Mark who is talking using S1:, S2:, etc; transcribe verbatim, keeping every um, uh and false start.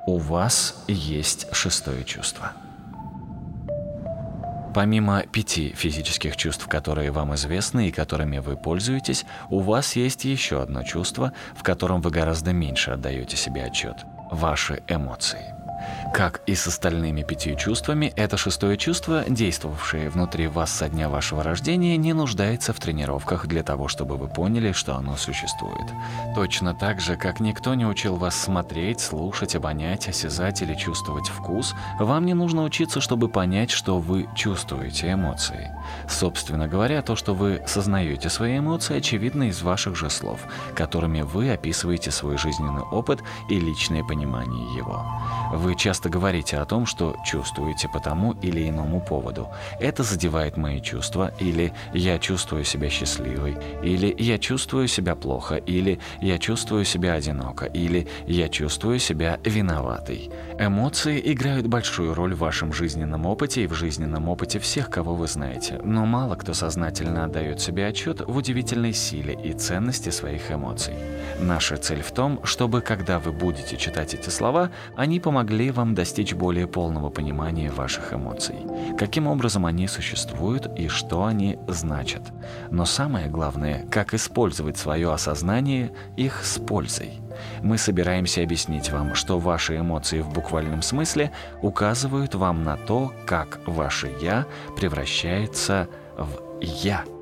S1: У вас есть шестое чувство. Помимо пяти физических чувств, которые вам известны и которыми вы пользуетесь, у вас есть еще одно чувство, в котором вы гораздо меньше отдаете себе отчет – ваши эмоции. Как и с остальными пятью чувствами, это шестое чувство, действовавшее внутри вас со дня вашего рождения, не нуждается в тренировках для того, чтобы вы поняли, что оно существует. Точно так же, как никто не учил вас смотреть, слушать, обонять, осязать или чувствовать вкус, вам не нужно учиться, чтобы понять, что вы чувствуете эмоции. Собственно говоря, то, что вы сознаете свои эмоции, очевидно из ваших же слов, которыми вы описываете свой жизненный опыт и личное понимание его. Вы часто говорите о том, что чувствуете по тому или иному поводу. Это задевает мои чувства, или я чувствую себя счастливой, или я чувствую себя плохо, или я чувствую себя одиноко, или я чувствую себя виноватой. Эмоции играют большую роль в вашем жизненном опыте и в жизненном опыте всех, кого вы знаете, но мало кто сознательно отдает себе отчет в удивительной силе и ценности своих эмоций. Наша цель в том, чтобы, когда вы будете читать эти слова, они помогли вам достичь более полного понимания ваших эмоций, каким образом они существуют и что они значат. Но самое главное, как использовать свое осознание их с пользой. Мы собираемся объяснить вам, что ваши эмоции в буквальном смысле указывают вам на то, как ваше «я» превращается в «я».